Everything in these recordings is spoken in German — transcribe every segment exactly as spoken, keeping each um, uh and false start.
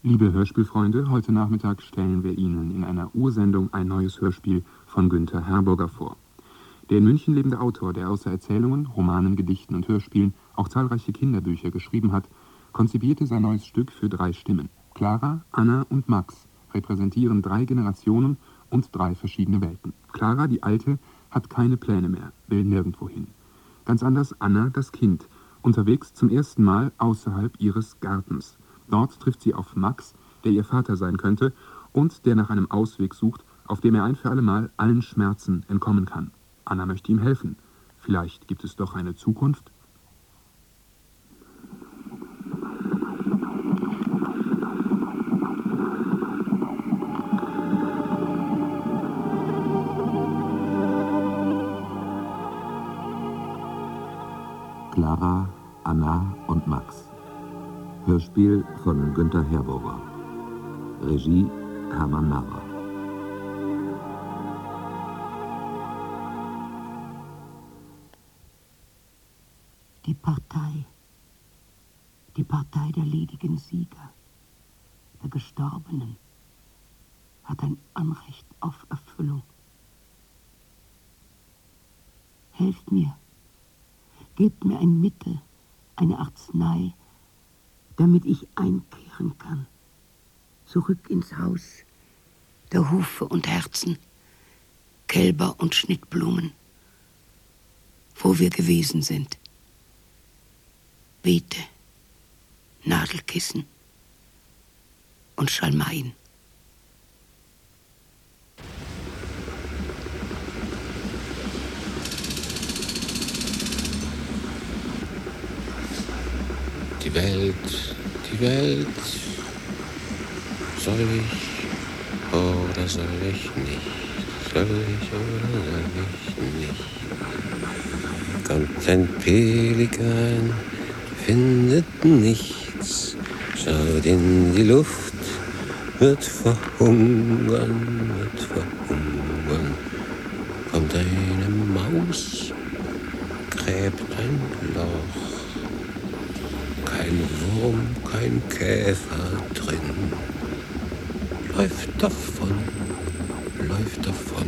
Liebe Hörspielfreunde, heute Nachmittag stellen wir Ihnen in einer Ursendung ein neues Hörspiel von Günther Herborger vor. Der in München lebende Autor, der außer Erzählungen, Romanen, Gedichten und Hörspielen auch zahlreiche Kinderbücher geschrieben hat, konzipierte sein neues Stück für drei Stimmen. Clara, Anna und Max repräsentieren drei Generationen und drei verschiedene Welten. Clara, die Alte, hat keine Pläne mehr, will nirgendwo hin. Ganz anders Anna, das Kind, unterwegs zum ersten Mal außerhalb ihres Gartens. Dort trifft sie auf Max, der ihr Vater sein könnte und der nach einem Ausweg sucht, auf dem er ein für alle Mal allen Schmerzen entkommen kann. Anna möchte ihm helfen. Vielleicht gibt es doch eine Zukunft? Clara, Anna und Max. Hörspiel von Günther Herborger. Regie Hermann Narrer. Die Partei. Die Partei der ledigen Sieger, der Gestorbenen, hat ein Anrecht auf Erfüllung. Helft mir. Gebt mir ein Mittel, eine Arznei, damit ich einkehren kann. Zurück ins Haus der Hufe und Herzen, Kälber und Schnittblumen, wo wir gewesen sind. Beete, Nadelkissen und Schalmeien. Die Welt, die Welt, soll ich oder soll ich nicht, soll ich oder soll ich nicht. Kommt ein Pelikan, findet nichts, schaut in die Luft, wird verhungern, wird verhungern. Kommt eine Maus, gräbt ein Loch. Kein Wurm, kein Käfer drin. Läuft davon, läuft davon.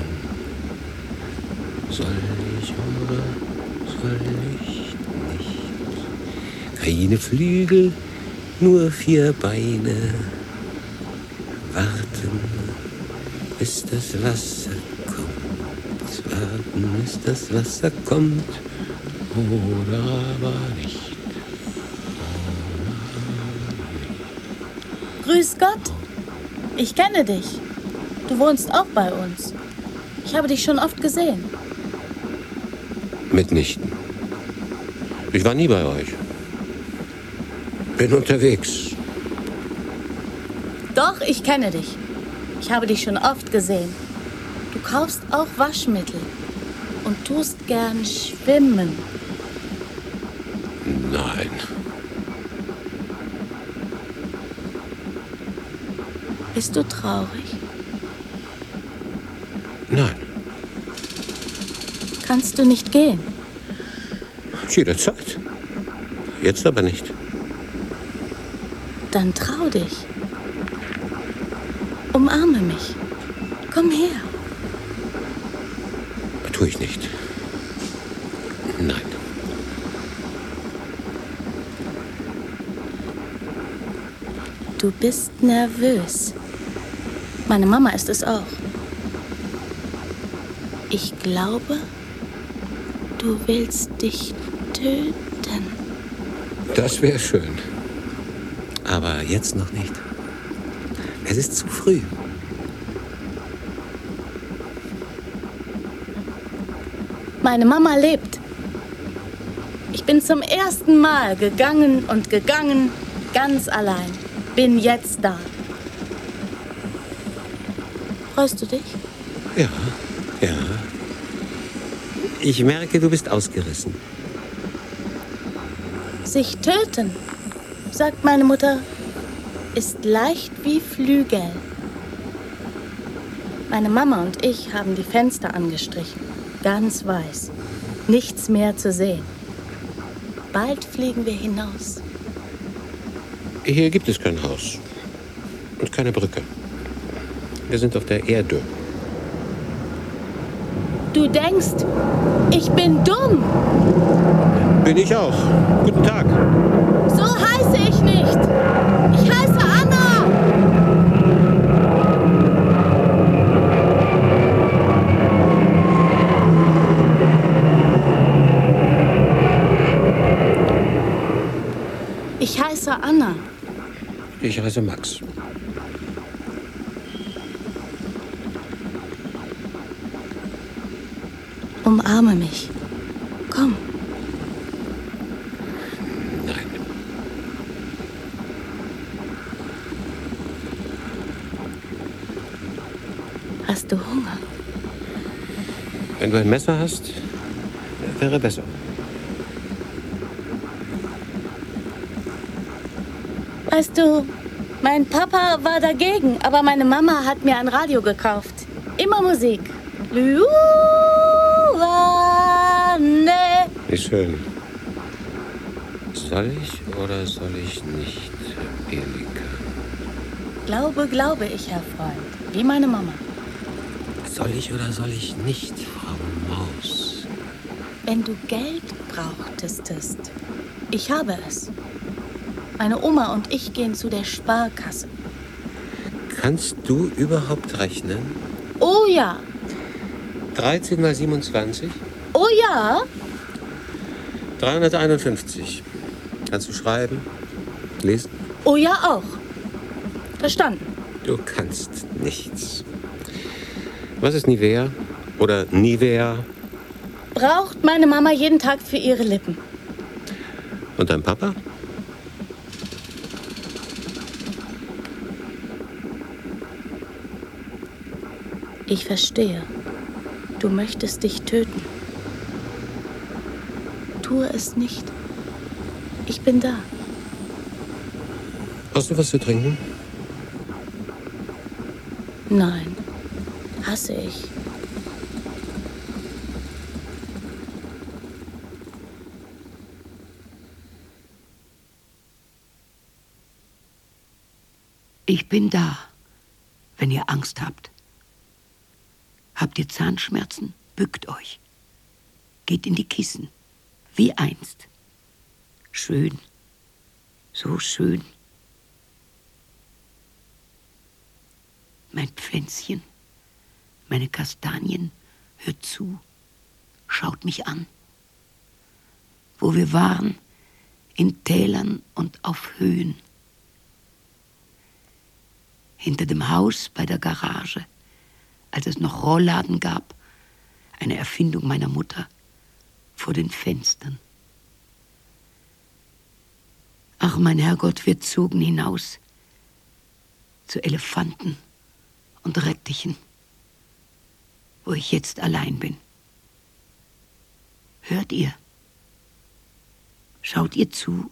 Soll ich oder soll ich nicht? Keine Flügel, nur vier Beine. Warten, bis das Wasser kommt. Warten, bis das Wasser kommt. Oder aber nicht. Grüß Gott, ich kenne dich. Du wohnst auch bei uns. Ich habe dich schon oft gesehen. Mitnichten. Ich war nie bei euch. Bin unterwegs. Doch, ich kenne dich. Ich habe dich schon oft gesehen. Du kaufst auch Waschmittel und tust gern schwimmen. Nein. Bist du traurig? Nein. Kannst du nicht gehen? Jederzeit. Jetzt aber nicht. Dann trau dich. Umarme mich. Komm her. Tue ich nicht. Nein. Du bist nervös. Meine Mama ist es auch. Ich glaube, du willst dich töten. Das wäre schön. Aber jetzt noch nicht. Es ist zu früh. Meine Mama lebt. Ich bin zum ersten Mal gegangen und gegangen, ganz allein. Bin jetzt da. Freust du dich? Ja, ja. Ich merke, du bist ausgerissen. Sich töten, sagt meine Mutter, ist leicht wie Flügel. Meine Mama und ich haben die Fenster angestrichen, ganz weiß. Nichts mehr zu sehen. Bald fliegen wir hinaus. Hier gibt es kein Haus. und keine Brücke. Wir sind auf der Erde. Du denkst, ich bin dumm. Bin ich auch. Guten Tag. So heiße ich nicht. Ich heiße Anna. Ich heiße Anna. Ich heiße Max. Umarme mich. Komm. Nein. Hast du Hunger? Wenn du ein Messer hast, wäre besser. Weißt du, mein Papa war dagegen, aber meine Mama hat mir ein Radio gekauft. Immer Musik. Luane. Wie schön. Soll ich oder soll ich nicht, Erika? Glaube, glaube ich, Herr Freund. Wie meine Mama. Soll ich oder soll ich nicht, Frau Maus? Wenn du Geld brauchtest, ich habe es. Meine Oma und ich gehen zu der Sparkasse. Kannst du überhaupt rechnen? Oh ja. dreizehn mal siebenundzwanzig? Oh ja. dreihunderteinundfünfzig. Kannst du schreiben? Lesen? Oh ja auch. Verstanden. Du kannst nichts. Was ist Nivea? Oder Nivea? Braucht meine Mama jeden Tag für ihre Lippen. Und dein Papa? Ich verstehe. Du möchtest dich töten. Tue es nicht. Ich bin da. Hast du was zu trinken? Nein, hasse ich. Ich bin da, wenn ihr Angst habt. Habt ihr Zahnschmerzen? Bückt euch. Geht in die Kissen, wie einst. Schön, so schön. Mein Pflänzchen, meine Kastanien, hört zu, schaut mich an. Wo wir waren, in Tälern und auf Höhen. Hinter dem Haus bei der Garage, als es noch Rollladen gab, eine Erfindung meiner Mutter, vor den Fenstern. Ach, mein Herrgott, wir zogen hinaus zu Elefanten und Rettichen, wo ich jetzt allein bin. Hört ihr? Schaut ihr zu?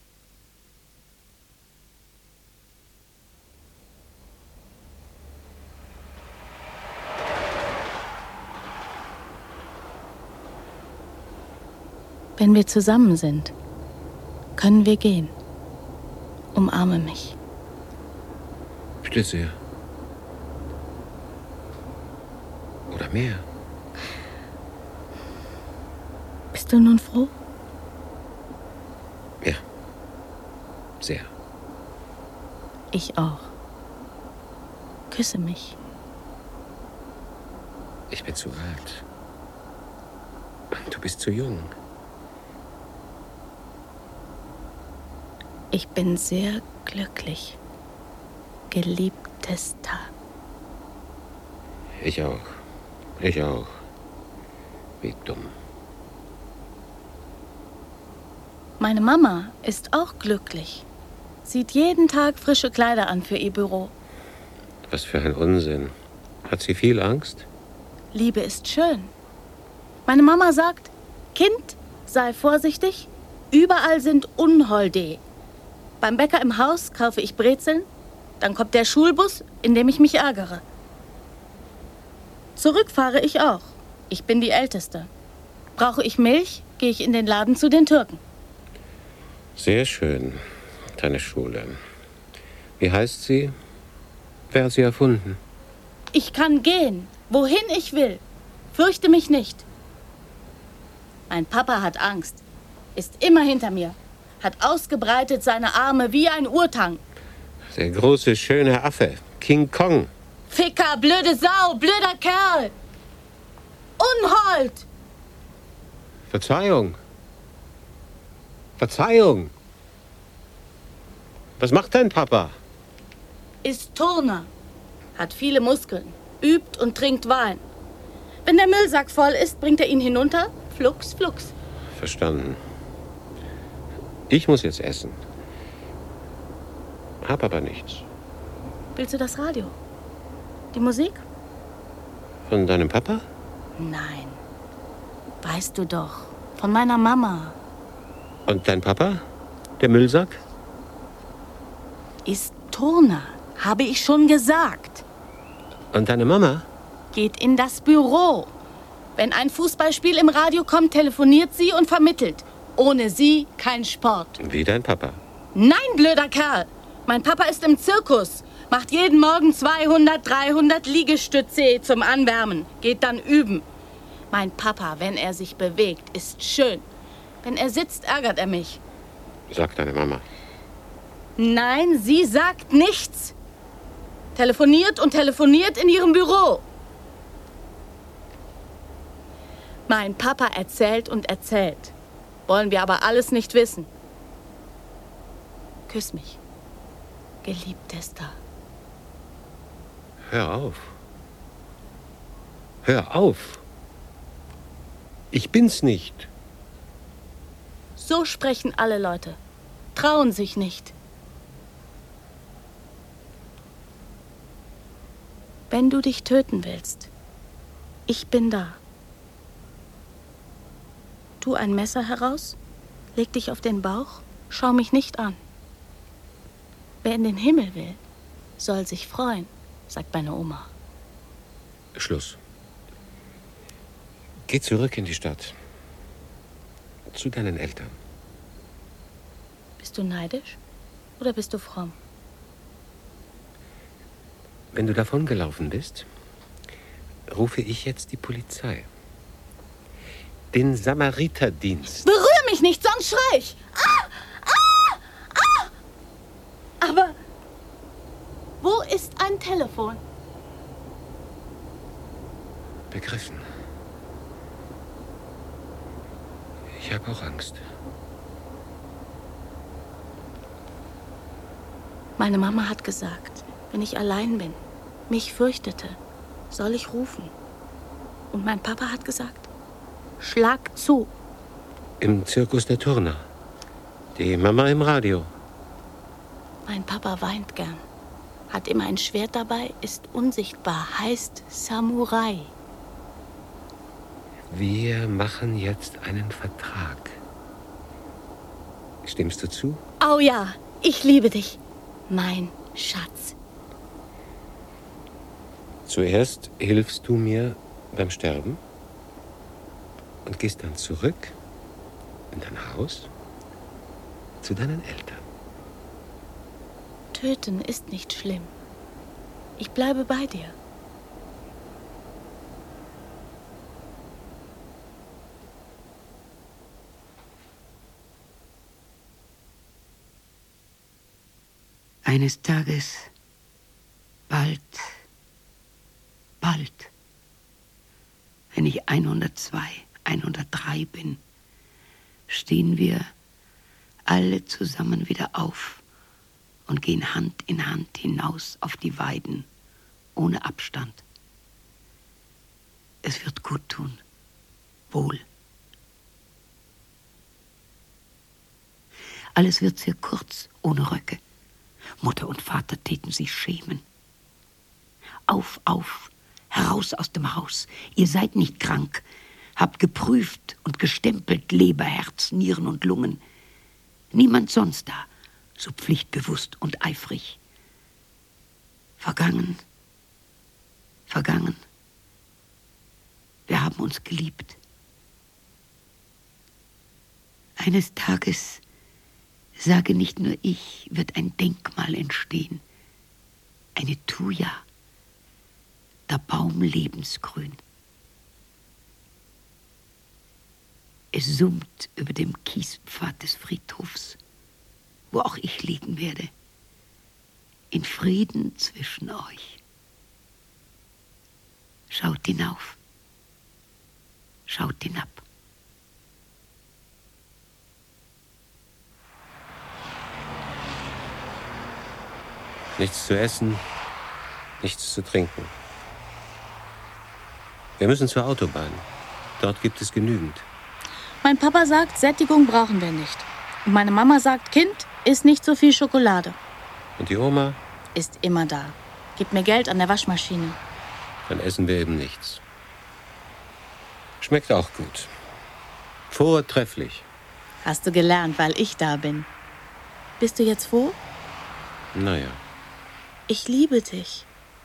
Wenn wir zusammen sind, können wir gehen. Umarme mich. Bitte sehr. Oder mehr. Bist du nun froh? Ja. Sehr. Ich auch. Küsse mich. Ich bin zu alt. Du bist zu jung. Ich bin sehr glücklich, geliebtester. Ich auch. Ich auch. Wie dumm. Meine Mama ist auch glücklich. Zieht jeden Tag frische Kleider an für ihr Büro. Was für ein Unsinn. Hat sie viel Angst? Liebe ist schön. Meine Mama sagt, Kind, sei vorsichtig, überall sind Unholde. Beim Bäcker im Haus kaufe ich Brezeln, dann kommt der Schulbus, in dem ich mich ärgere. Zurück fahre ich auch. Ich bin die Älteste. Brauche ich Milch, gehe ich in den Laden zu den Türken. Sehr schön, deine Schule. Wie heißt sie? Wer hat sie erfunden? Ich kann gehen, wohin ich will. Fürchte mich nicht. Mein Papa hat Angst, ist immer hinter mir, hat ausgebreitet seine Arme wie ein Urtang. Der große, schöne Affe, King Kong. Ficker, blöde Sau, blöder Kerl. Unhold! Verzeihung. Verzeihung. Was macht dein Papa? Ist Turner, hat viele Muskeln, übt und trinkt Wein. Wenn der Müllsack voll ist, bringt er ihn hinunter, flugs, flugs. Verstanden. Ich muss jetzt essen. Hab aber nichts. Willst du das Radio? Die Musik? Von deinem Papa? Nein. Weißt du doch, von meiner Mama. Und dein Papa? Der Müllsack? Ist Turner, habe ich schon gesagt. Und deine Mama? Geht in das Büro. Wenn ein Fußballspiel im Radio kommt, telefoniert sie und vermittelt. Ohne sie kein Sport. Wie dein Papa? Nein, blöder Kerl. Mein Papa ist im Zirkus. Macht jeden Morgen zweihundert, dreihundert Liegestütze zum Anwärmen. Geht dann üben. Mein Papa, wenn er sich bewegt, ist schön. Wenn er sitzt, ärgert er mich. Sagt deine Mama. Nein, sie sagt nichts. Telefoniert und telefoniert in ihrem Büro. Mein Papa erzählt und erzählt. Wollen wir aber alles nicht wissen. Küss mich, Geliebtester. Hör auf. Hör auf. Ich bin's nicht. So sprechen alle Leute. Trauen sich nicht. Wenn du dich töten willst, ich bin da. Tu ein Messer heraus, leg dich auf den Bauch, schau mich nicht an. Wer in den Himmel will, soll sich freuen, sagt meine Oma. Schluss. Geh zurück in die Stadt. Zu deinen Eltern. Bist du neidisch oder bist du fromm? Wenn du davongelaufen bist, rufe ich jetzt die Polizei. Den Samariterdienst. Berühr mich nicht, sonst schrei ich. Ah! Ah! Ah! Aber wo ist ein Telefon? Begriffen. Ich habe auch Angst. Meine Mama hat gesagt, wenn ich allein bin, mich fürchtete, soll ich rufen. Und mein Papa hat gesagt, schlag zu. Im Zirkus der Turner. Die Mama im Radio. Mein Papa weint gern, hat immer ein Schwert dabei, ist unsichtbar, heißt Samurai. Wir machen jetzt einen Vertrag. Stimmst du zu? Oh ja, ich liebe dich, mein Schatz. Zuerst hilfst du mir beim Sterben und gehst dann zurück in dein Haus zu deinen Eltern. Töten ist nicht schlimm. Ich bleibe bei dir. Eines Tages, bald, bald, wenn ich hundertzwei, hundertdrei bin, stehen wir alle zusammen wieder auf und gehen Hand in Hand hinaus auf die Weiden, ohne Abstand. Es wird gut tun, wohl. Alles wird sehr kurz, ohne Röcke. Mutter und Vater täten sich schämen. Auf, auf, heraus aus dem Haus. Ihr seid nicht krank. Habt geprüft und gestempelt Leber, Herz, Nieren und Lungen. Niemand sonst da, so pflichtbewusst und eifrig. Vergangen, vergangen. Wir haben uns geliebt. Eines Tages, sage nicht nur ich, wird ein Denkmal entstehen. Eine Thuja, der Baum lebensgrün. Es summt über dem Kiespfad des Friedhofs, wo auch ich liegen werde, in Frieden zwischen euch. Schaut hinauf, schaut hinab. Nichts zu essen, nichts zu trinken. Wir müssen zur Autobahn. Dort gibt es genügend. Mein Papa sagt, Sättigung brauchen wir nicht. Und meine Mama sagt, Kind, isst nicht so viel Schokolade. Und die Oma? Ist immer da. Gibt mir Geld an der Waschmaschine. Dann essen wir eben nichts. Schmeckt auch gut. Vortrefflich. Hast du gelernt, weil ich da bin. Bist du jetzt froh? Naja. Ich liebe dich.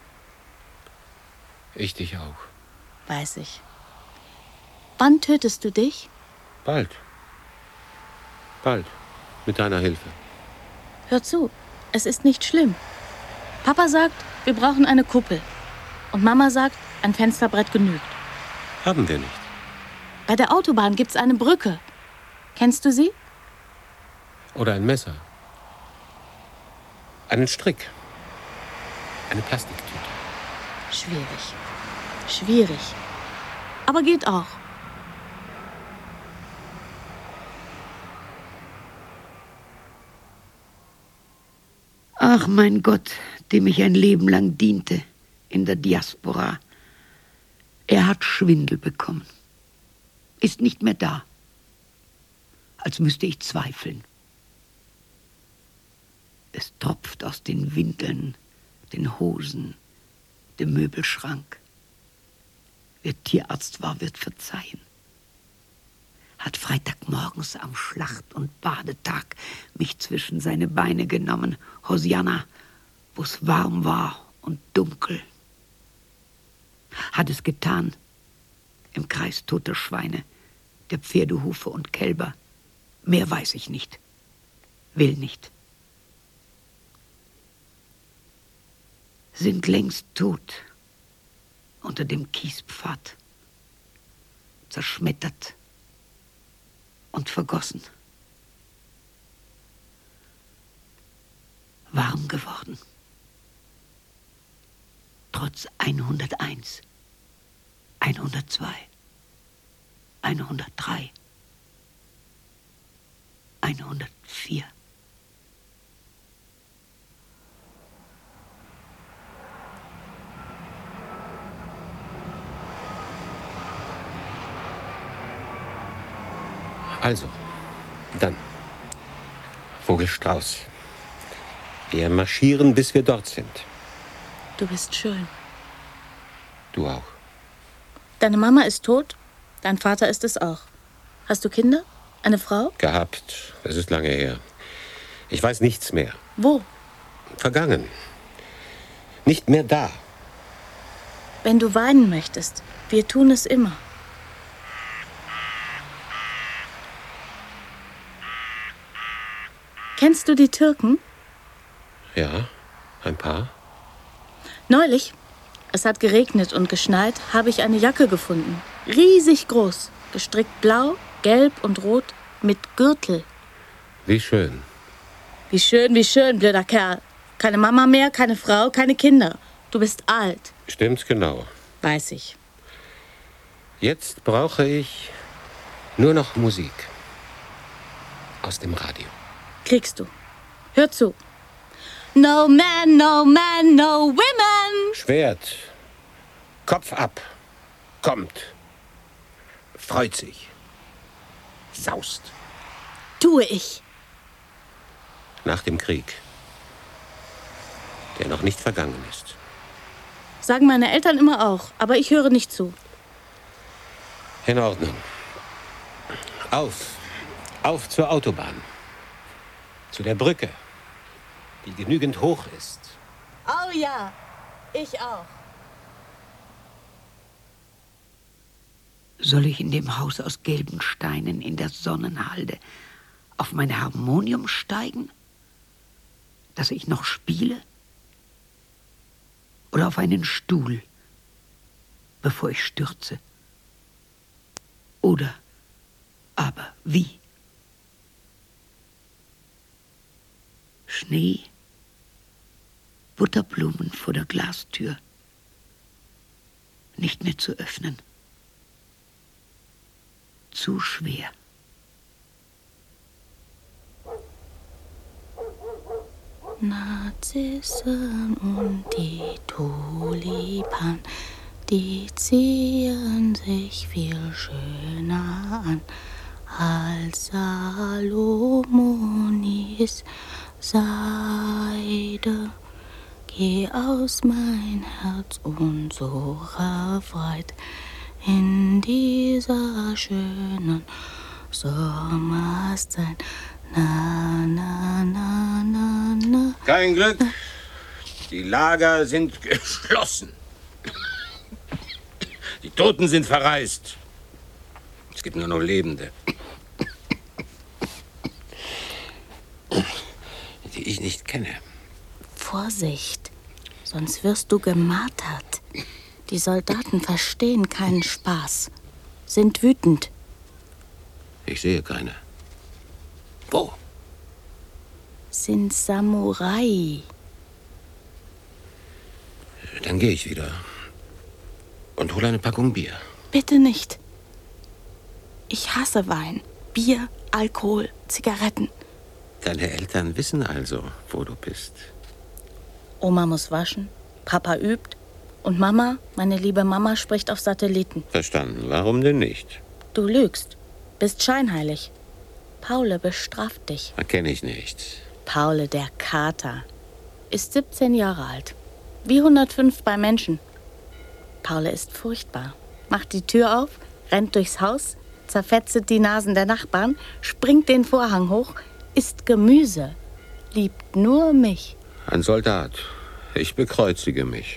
Ich dich auch. Weiß ich. Wann tötest du dich? Bald. Bald. Mit deiner Hilfe. Hör zu, es ist nicht schlimm. Papa sagt, wir brauchen eine Kuppel. Und Mama sagt, ein Fensterbrett genügt. Haben wir nicht. Bei der Autobahn gibt's eine Brücke. Kennst du sie? Oder ein Messer. Einen Strick. Eine Plastiktüte. Schwierig. Schwierig. Aber geht auch. Ach, mein Gott, dem ich ein Leben lang diente in der Diaspora. Er hat Schwindel bekommen. Ist nicht mehr da. Als müsste ich zweifeln. Es tropft aus den Windeln, den Hosen, dem Möbelschrank. Wer Tierarzt war, wird verzeihen. Hat Freitagmorgens am Schlacht- und Badetag mich zwischen seine Beine genommen, Hosianna, wo's warm war und dunkel. Hat es getan, im Kreis toter Schweine, der Pferdehufe und Kälber. Mehr weiß ich nicht, will nicht. Sind längst tot unter dem Kiespfad, zerschmettert und vergossen. Warm geworden. Trotz hunderteins, hundertzwei, hundertdrei, hundertvier. Also, dann. Vogelstrauß. Wir marschieren, bis wir dort sind. Du bist schön. Du auch. Deine Mama ist tot, dein Vater ist es auch. Hast du Kinder? Eine Frau? Gehabt. Es ist lange her. Ich weiß nichts mehr. Wo? Vergangen. Nicht mehr da. Wenn du weinen möchtest, wir tun es immer. Kennst du die Türken? Ja, ein paar. Neulich, es hat geregnet und geschneit, habe ich eine Jacke gefunden. Riesig groß, gestrickt blau, gelb und rot mit Gürtel. Wie schön. Wie schön, wie schön, blöder Kerl. Keine Mama mehr, keine Frau, keine Kinder. Du bist alt. Stimmt genau. Weiß ich. Jetzt brauche ich nur noch Musik. Aus dem Radio. Kriegst du. Hör zu. No man, no man, no women. Schwert. Kopf ab. Kommt. Freut sich. Saust. Tue ich. Nach dem Krieg. Der noch nicht vergangen ist. Sagen meine Eltern immer auch, aber ich höre nicht zu. In Ordnung. Auf. Auf zur Autobahn. Zu der Brücke, die genügend hoch ist. Oh ja, ich auch. Soll ich in dem Haus aus gelben Steinen in der Sonnenhalde auf mein Harmonium steigen, das ich noch spiele? oder auf einen Stuhl, bevor ich stürze? Oder aber wie? Schnee, Butterblumen vor der Glastür, nicht mehr zu öffnen. Zu schwer. Narzissen und die Tulipan, die ziehen sich viel schöner an als Salomonis Seide. Geh aus mein Herz unserer Freit in dieser schönen Sommerszeit. Na, na, na, na, na. Kein Glück. Die Lager sind geschlossen. Die Toten sind verreist. Es gibt nur noch Lebende. Die ich nicht kenne. Vorsicht, sonst wirst du gemartert. Die Soldaten verstehen keinen Spaß, sind wütend. Ich sehe keine. Wo? Sind Samurai. Dann gehe ich wieder und hole eine Packung Bier. Bitte nicht. Ich hasse Wein, Bier, Alkohol, Zigaretten. Deine Eltern wissen also, wo du bist. Oma muss waschen, Papa übt und Mama, meine liebe Mama, spricht auf Satelliten. Verstanden. Warum denn nicht? Du lügst, bist scheinheilig. Paule bestraft dich. Erkenne ich nicht. Paule, der Kater, ist siebzehn Jahre alt. Wie hundertfünf bei Menschen. Paule ist furchtbar. Macht die Tür auf, rennt durchs Haus, zerfetzet die Nasen der Nachbarn, springt den Vorhang hoch, isst Gemüse, liebt nur mich. Ein Soldat. Ich bekreuzige mich.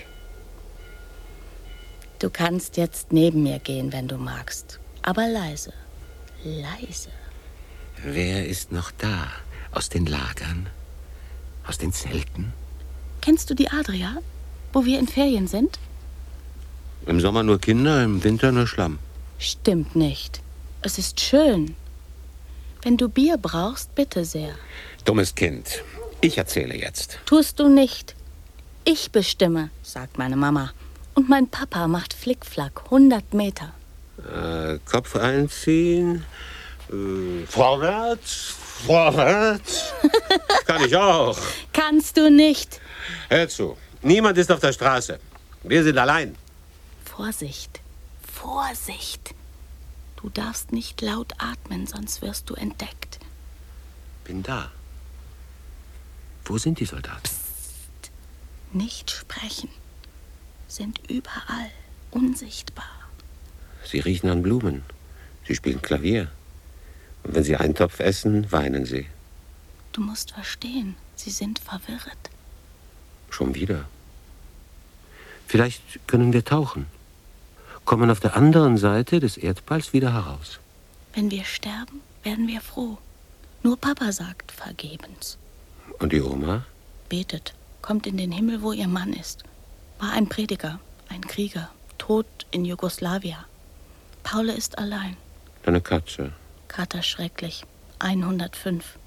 Du kannst jetzt neben mir gehen, wenn du magst. Aber leise, leise. Wer ist noch da? Aus den Lagern? Aus den Zelten? Kennst du die Adria, wo wir in Ferien sind? Im Sommer nur Kinder, im Winter nur Schlamm. Stimmt nicht. Es ist schön. Wenn du Bier brauchst, bitte sehr. Dummes Kind. Ich erzähle jetzt. Tust du nicht. Ich bestimme, sagt meine Mama. Und mein Papa macht Flickflack, hundert Meter. Äh, Kopf einziehen. Äh, vorwärts. Vorwärts. Kann ich auch. Kannst du nicht. Hör zu. Niemand ist auf der Straße. Wir sind allein. Vorsicht. Vorsicht. Du darfst nicht laut atmen, sonst wirst du entdeckt. Bin da. Wo sind die Soldaten? Psst. Nicht sprechen. Sind überall unsichtbar. Sie riechen an Blumen. Sie spielen Klavier. Und wenn sie Eintopf essen, weinen sie. Du musst verstehen, sie sind verwirrt. Schon wieder. Vielleicht können wir tauchen. Kommen auf der anderen Seite des Erdballs wieder heraus. Wenn wir sterben, werden wir froh. Nur Papa sagt vergebens. Und die Oma? Betet, kommt in den Himmel, wo ihr Mann ist. War ein Prediger, ein Krieger, tot in Jugoslawien. Paule ist allein. Deine Katze. Kater schrecklich, hundertfünf.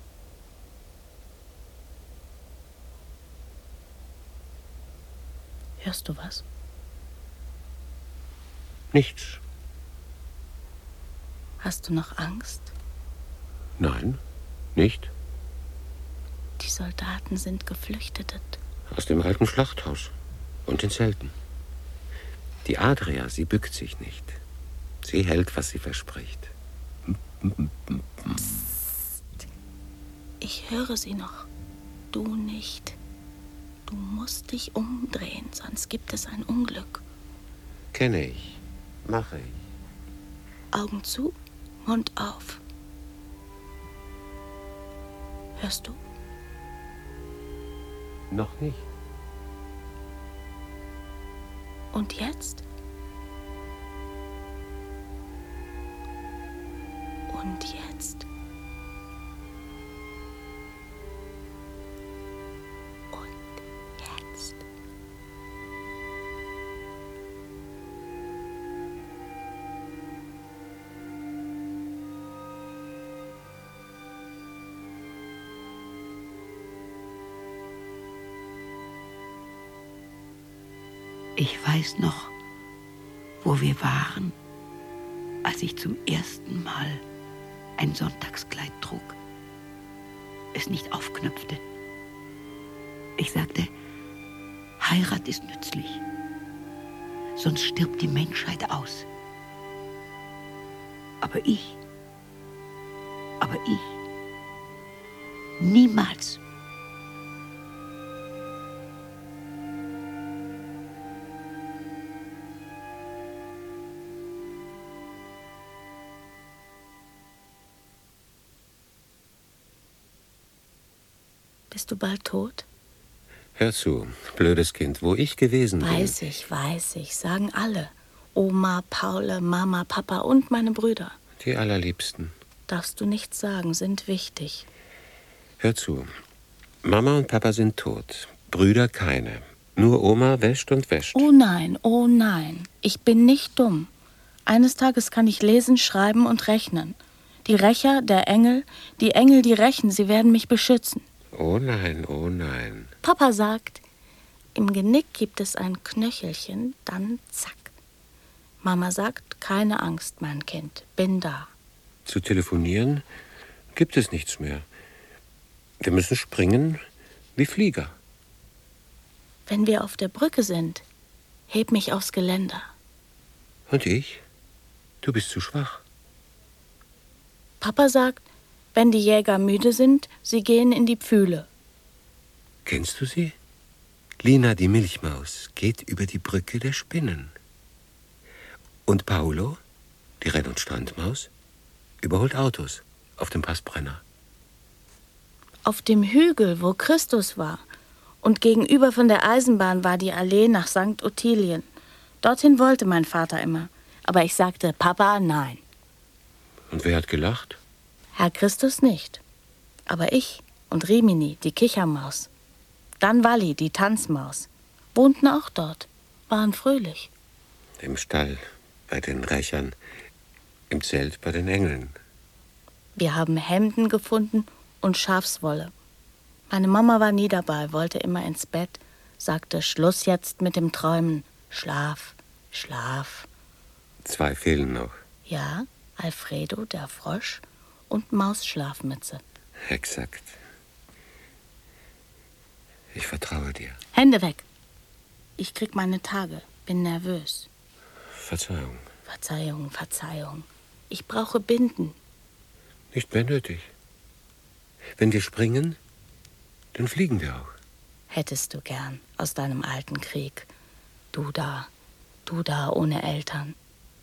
Hörst du was? Nichts. Hast du noch Angst? Nein, nicht. Die Soldaten sind geflüchtet. Aus dem alten Schlachthaus und den Zelten. Die Adria, sie bückt sich nicht. Sie hält, was sie verspricht. Psst. Ich höre sie noch. Du nicht. Du musst dich umdrehen, sonst gibt es ein Unglück. Kenne ich. Mache ich. Augen zu, Mund auf. Hörst du? Noch nicht. Und jetzt? Und jetzt? Und jetzt? Ich weiß noch, wo wir waren, als ich zum ersten Mal ein Sonntagskleid trug, es nicht aufknöpfte. Ich sagte, Heirat ist nützlich, sonst stirbt die Menschheit aus. Aber ich, aber ich, niemals. Bist du bald tot? Hör zu, blödes Kind, wo ich gewesen bin. Weiß ich, weiß ich, sagen alle. Oma, Paule, Mama, Papa und meine Brüder. Die allerliebsten. Darfst du nichts sagen, sind wichtig. Hör zu, Mama und Papa sind tot, Brüder keine. Nur Oma wäscht und wäscht. Oh nein, oh nein, ich bin nicht dumm. Eines Tages kann ich lesen, schreiben und rechnen. Die Rächer, der Engel, die Engel, die rächen, sie werden mich beschützen. Oh nein, oh nein. Papa sagt, im Genick gibt es ein Knöchelchen, dann zack. Mama sagt, keine Angst, mein Kind, bin da. Zu telefonieren gibt es nichts mehr. Wir müssen springen wie Flieger. Wenn wir auf der Brücke sind, heb mich aufs Geländer. Und ich? Du bist zu schwach. Papa sagt, wenn die Jäger müde sind, sie gehen in die Pfühle. Kennst du sie? Lina, die Milchmaus, geht über die Brücke der Spinnen. Und Paolo, die Renn- und Strandmaus, überholt Autos auf dem Passbrenner. Auf dem Hügel, wo Christus war, und gegenüber von der Eisenbahn war die Allee nach Sankt Ottilien. Dorthin wollte mein Vater immer, aber ich sagte, Papa, nein. Und wer hat gelacht? Herr Christus nicht, aber ich und Rimini, die Kichermaus. Dann Walli, die Tanzmaus, wohnten auch dort, waren fröhlich. Im Stall, bei den Rächern, im Zelt bei den Engeln. Wir haben Hemden gefunden und Schafswolle. Meine Mama war nie dabei, wollte immer ins Bett, sagte Schluss jetzt mit dem Träumen. Schlaf, Schlaf. Zwei fehlen noch. Ja, Alfredo, der Frosch, und Mausschlafmütze. Exakt. Ich vertraue dir. Hände weg. Ich krieg meine Tage, bin nervös. Verzeihung. Verzeihung, Verzeihung. Ich brauche Binden. Nicht mehr nötig. Wenn wir springen, dann fliegen wir auch. Hättest du gern aus deinem alten Krieg. Du da, du da ohne Eltern.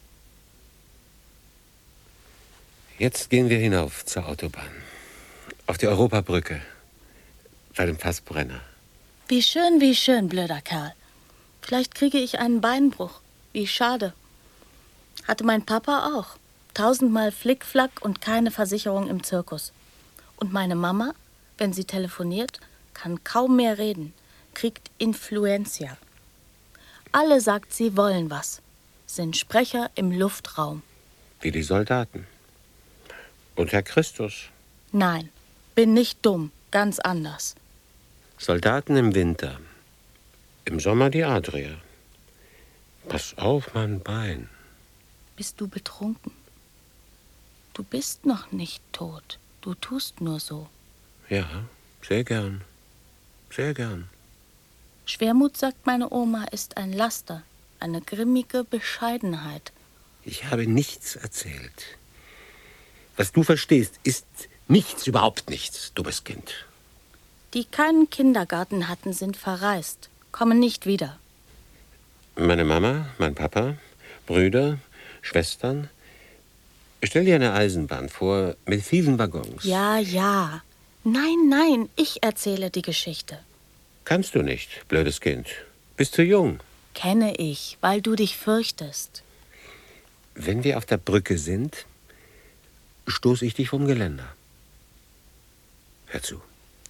Jetzt gehen wir hinauf zur Autobahn. Auf die Europabrücke. Bei dem Passbrenner. Wie schön, wie schön, blöder Kerl. Vielleicht kriege ich einen Beinbruch. Wie schade. Hatte mein Papa auch. Tausendmal Flickflack und keine Versicherung im Zirkus. Und meine Mama, wenn sie telefoniert, kann kaum mehr reden. Kriegt Influenza. Alle sagt, sie wollen was. Sind Sprecher im Luftraum. Wie die Soldaten. Und Herr Christus. Nein, bin nicht dumm. Ganz anders. Soldaten im Winter. Im Sommer die Adria. Pass auf, mein Bein. Bist du betrunken? Du bist noch nicht tot. Du tust nur so. Ja, sehr gern. Sehr gern. Schwermut, sagt meine Oma, ist ein Laster. Eine grimmige Bescheidenheit. Ich habe nichts erzählt. Was du verstehst, ist nichts, überhaupt nichts, dummes Kind. Die keinen Kindergarten hatten, sind verreist, kommen nicht wieder. Meine Mama, mein Papa, Brüder, Schwestern. Stell dir eine Eisenbahn vor mit vielen Waggons. Ja, ja. Nein, nein, ich erzähle die Geschichte. Kannst du nicht, blödes Kind. Bist zu jung. Kenne ich, weil du dich fürchtest. Wenn wir auf der Brücke sind, stoße ich dich vom Geländer. Hör zu.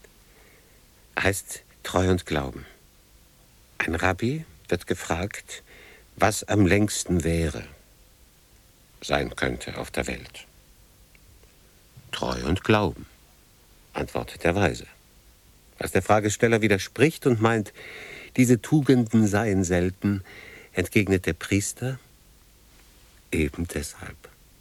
Heißt Treu und Glauben. Ein Rabbi wird gefragt, was am längsten wäre, sein könnte auf der Welt. Treu und Glauben, antwortet der Weise. Was der Fragesteller widerspricht und meint, diese Tugenden seien selten, entgegnet der Priester. Eben deshalb.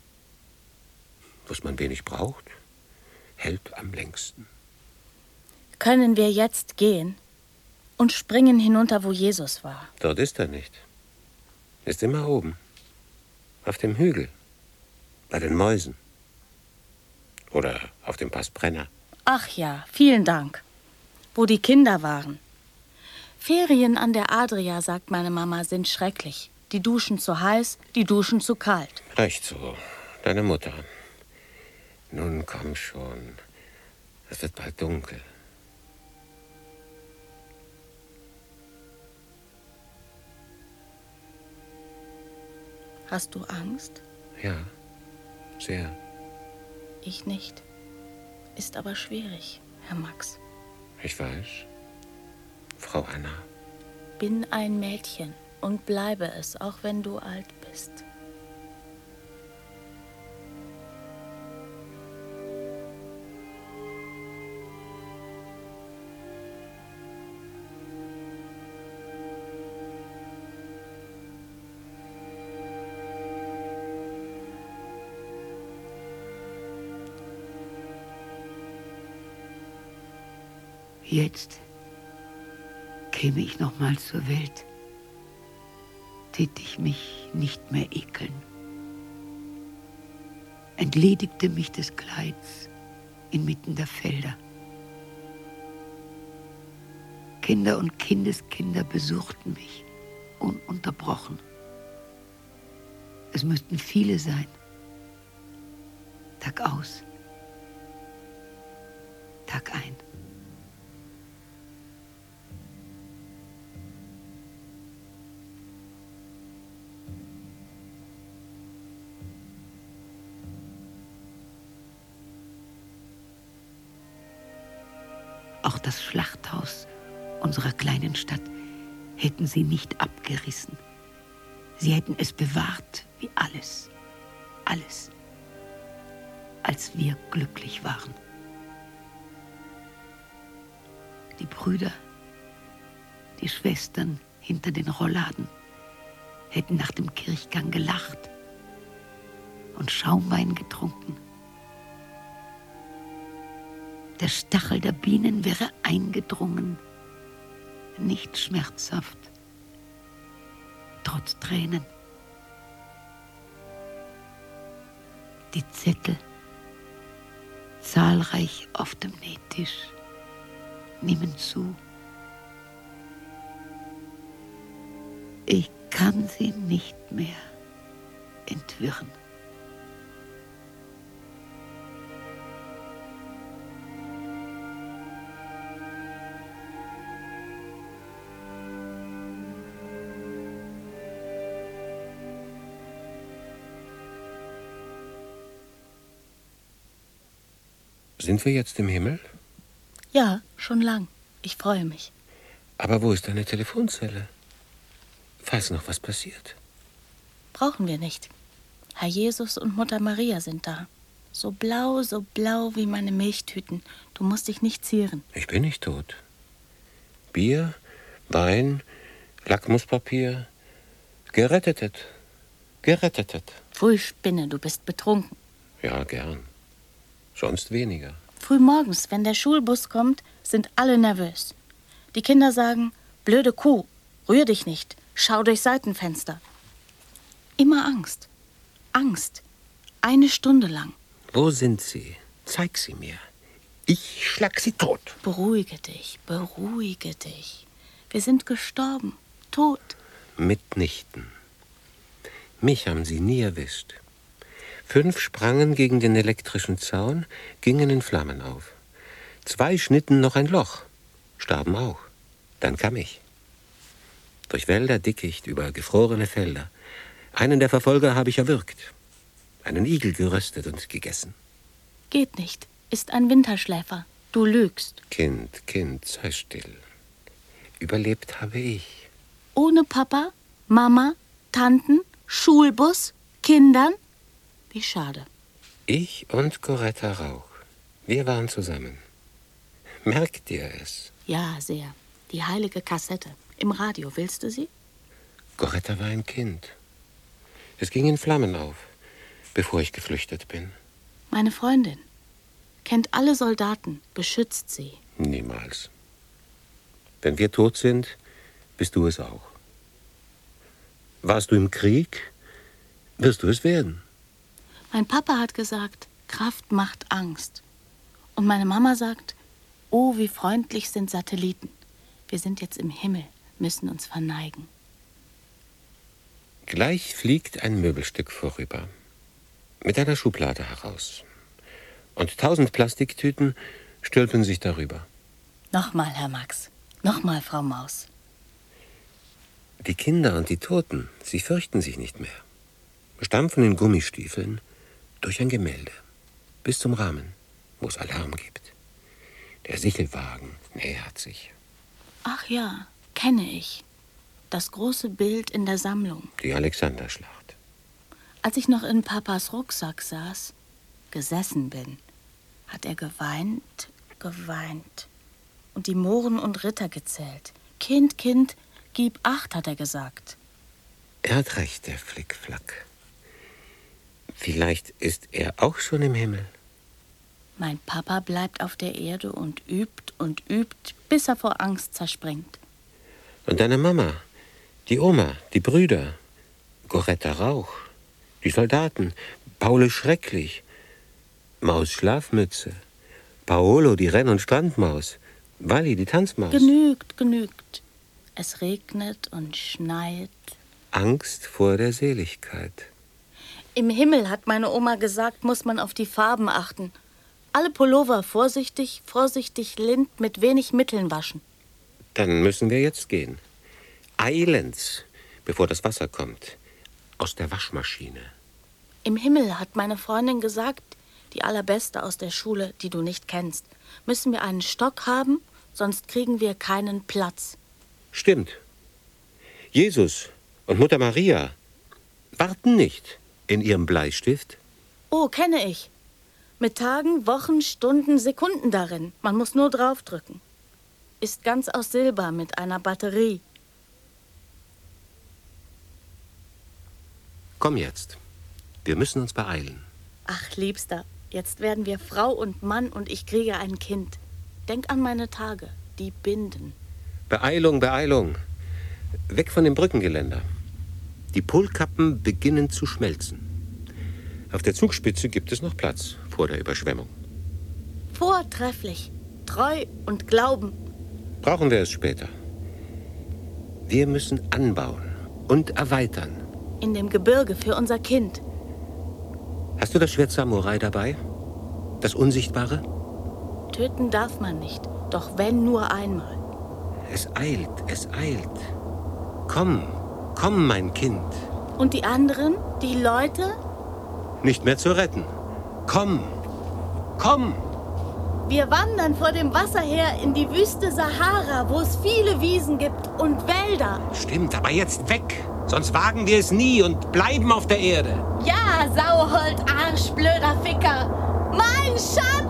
Was man wenig braucht, hält am längsten. Können wir jetzt gehen und springen hinunter, wo Jesus war? Dort ist er nicht. Ist immer oben. Auf dem Hügel. Bei den Mäusen. Oder auf dem Pass Brenner. Ach ja, vielen Dank. Wo die Kinder waren. Ferien an der Adria, sagt meine Mama, sind schrecklich. Die Duschen zu heiß, die Duschen zu kalt. Recht so. Deine Mutter. Nun komm schon. Es wird bald dunkel. Hast du Angst? Ja, sehr. Ich nicht. Ist aber schwierig, Herr Max. Ich weiß. Frau Anna. Bin ein Mädchen und bleibe es, auch wenn du alt bist. Jetzt käme ich nochmal zur Welt, tät ich mich nicht mehr ekeln, entledigte mich des Kleids inmitten der Felder. Kinder und Kindeskinder besuchten mich ununterbrochen. Es müssten viele sein, Tag aus, Tag ein. Auch das Schlachthaus unserer kleinen Stadt hätten sie nicht abgerissen. Sie hätten es bewahrt wie alles, alles, als wir glücklich waren. Die Brüder, die Schwestern hinter den Rollladen hätten nach dem Kirchgang gelacht und Schaumwein getrunken. Der Stachel der Bienen wäre eingedrungen, nicht schmerzhaft, trotz Tränen. Die Zettel, zahlreich auf dem Nähtisch, nehmen zu. Ich kann sie nicht mehr entwirren. Sind wir jetzt im Himmel? Ja, schon lang. Ich freue mich. Aber wo ist deine Telefonzelle? Falls noch was passiert. Brauchen wir nicht. Herr Jesus und Mutter Maria sind da. So blau, so blau wie meine Milchtüten. Du musst dich nicht zieren. Ich bin nicht tot. Bier, Wein, Lackmuspapier. Gerettetet. Gerettetet. Pfui, Spinne, du bist betrunken. Ja, gern. Sonst weniger. Frühmorgens, wenn der Schulbus kommt, sind alle nervös. Die Kinder sagen, blöde Kuh, rühr dich nicht, schau durchs Seitenfenster. Immer Angst. Angst. Eine Stunde lang. Wo sind sie? Zeig sie mir. Ich schlag sie tot. Beruhige dich, beruhige dich. Wir sind gestorben, tot. Mitnichten. Mich haben sie nie erwischt. Fünf sprangen gegen den elektrischen Zaun, gingen in Flammen auf. Zwei schnitten noch ein Loch, starben auch. Dann kam ich. Durch Wälder, Dickicht, über gefrorene Felder. Einen der Verfolger habe ich erwürgt. Einen Igel geröstet und gegessen. Geht nicht, ist ein Winterschläfer. Du lügst. Kind, Kind, sei still. Überlebt habe ich. Ohne Papa, Mama, Tanten, Schulbus, Kindern? Wie schade. Ich und Coretta Rauch. Wir waren zusammen. Merkt ihr es? Ja, sehr. Die heilige Kassette. Im Radio, willst du sie? Goretta war ein Kind. Es ging in Flammen auf, bevor ich geflüchtet bin. Meine Freundin. Kennt alle Soldaten, beschützt sie. Niemals. Wenn wir tot sind, bist du es auch. Warst du im Krieg, wirst du es werden. Mein Papa hat gesagt, Kraft macht Angst. Und meine Mama sagt, oh, wie freundlich sind Satelliten. Wir sind jetzt im Himmel, müssen uns verneigen. Gleich fliegt ein Möbelstück vorüber, mit einer Schublade heraus. Und tausend Plastiktüten stülpen sich darüber. Nochmal, Herr Max. Nochmal, Frau Maus. Die Kinder und die Toten, sie fürchten sich nicht mehr. Stampfen in Gummistiefeln durch ein Gemälde, bis zum Rahmen, wo es Alarm gibt. Der Sichelwagen nähert sich. Ach ja, kenne ich. Das große Bild in der Sammlung. Die Alexanderschlacht. Als ich noch in Papas Rucksack saß, gesessen bin, hat er geweint, geweint und die Mohren und Ritter gezählt. Kind, Kind, gib acht, hat er gesagt. Er hat recht, der Flickflack. Vielleicht ist er auch schon im Himmel. Mein Papa bleibt auf der Erde und übt und übt, bis er vor Angst zerspringt. Und deine Mama, die Oma, die Brüder, Goretta Rauch, die Soldaten, Paul schrecklich, Maus Schlafmütze, Paolo die Renn- und Strandmaus, Wally die Tanzmaus. Genügt, genügt. Es regnet und schneit. Angst vor der Seligkeit. Im Himmel, hat meine Oma gesagt, muss man auf die Farben achten. Alle Pullover vorsichtig, vorsichtig lind mit wenig Mitteln waschen. Dann müssen wir jetzt gehen. Eilends, bevor das Wasser kommt. Aus der Waschmaschine. Im Himmel, hat meine Freundin gesagt, die allerbeste aus der Schule, die du nicht kennst, müssen wir einen Stock haben, sonst kriegen wir keinen Platz. Stimmt. Jesus und Mutter Maria warten nicht in ihrem Bleistift. Oh, kenne ich. Mit Tagen, Wochen, Stunden, Sekunden darin. Man muss nur draufdrücken. Ist ganz aus Silber mit einer Batterie. Komm jetzt. Wir müssen uns beeilen. Ach, Liebster, jetzt werden wir Frau und Mann und ich kriege ein Kind. Denk an meine Tage, die binden. Beeilung, Beeilung. Weg von dem Brückengeländer. Die Polkappen beginnen zu schmelzen. Auf der Zugspitze gibt es noch Platz vor der Überschwemmung. Vortrefflich. Treu und Glauben. Brauchen wir es später. Wir müssen anbauen und erweitern. In dem Gebirge für unser Kind. Hast du das Schwert Samurai dabei? Das Unsichtbare? Töten darf man nicht, doch wenn nur einmal. Es eilt, es eilt. Komm, komm, mein Kind. Und die anderen, die Leute? Nicht mehr zu retten. Komm, komm. Wir wandern vor dem Wasser her in die Wüste Sahara, wo es viele Wiesen gibt und Wälder. Stimmt, aber jetzt weg. Sonst wagen wir es nie und bleiben auf der Erde. Ja, Sauhold, Arsch, blöder Ficker. Mein Schatz!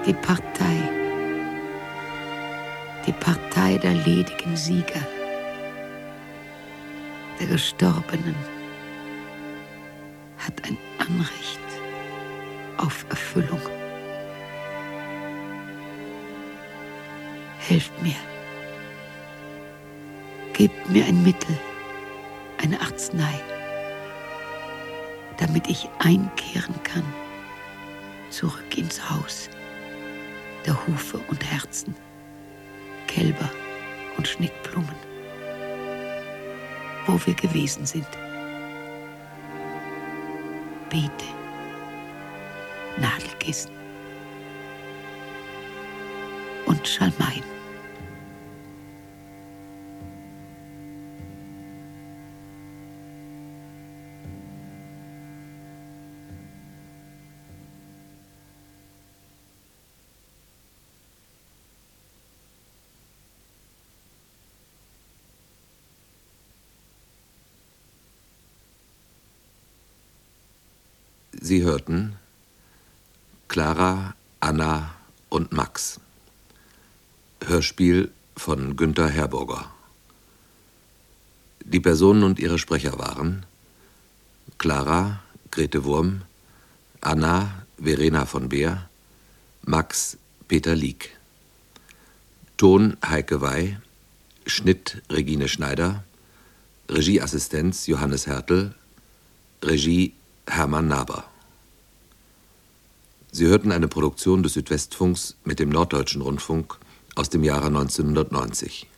Die Partei. Die Partei der ledigen Sieger. Der Gestorbenen hat ein Anrecht auf Erfüllung. Helft mir. Gebt mir ein Mittel, eine Arznei, damit ich einkehren kann, zurück ins Haus der Hufe und Herzen, Kälber und Schnittblumen, wo wir gewesen sind. Beete, Nadelkissen und Schalmeien. Sie hörten Clara, Anna und Max. Hörspiel von Günther Herburger. Die Personen und ihre Sprecher waren Clara, Grete Wurm, Anna, Verena von Beer, Max, Peter Lieck. Ton Heike Wey, Schnitt Regine Schneider, Regieassistenz Johannes Hertel, Regie Hermann Naber. Sie hörten eine Produktion des Südwestfunks mit dem Norddeutschen Rundfunk aus dem Jahre neunzehnhundertneunzig.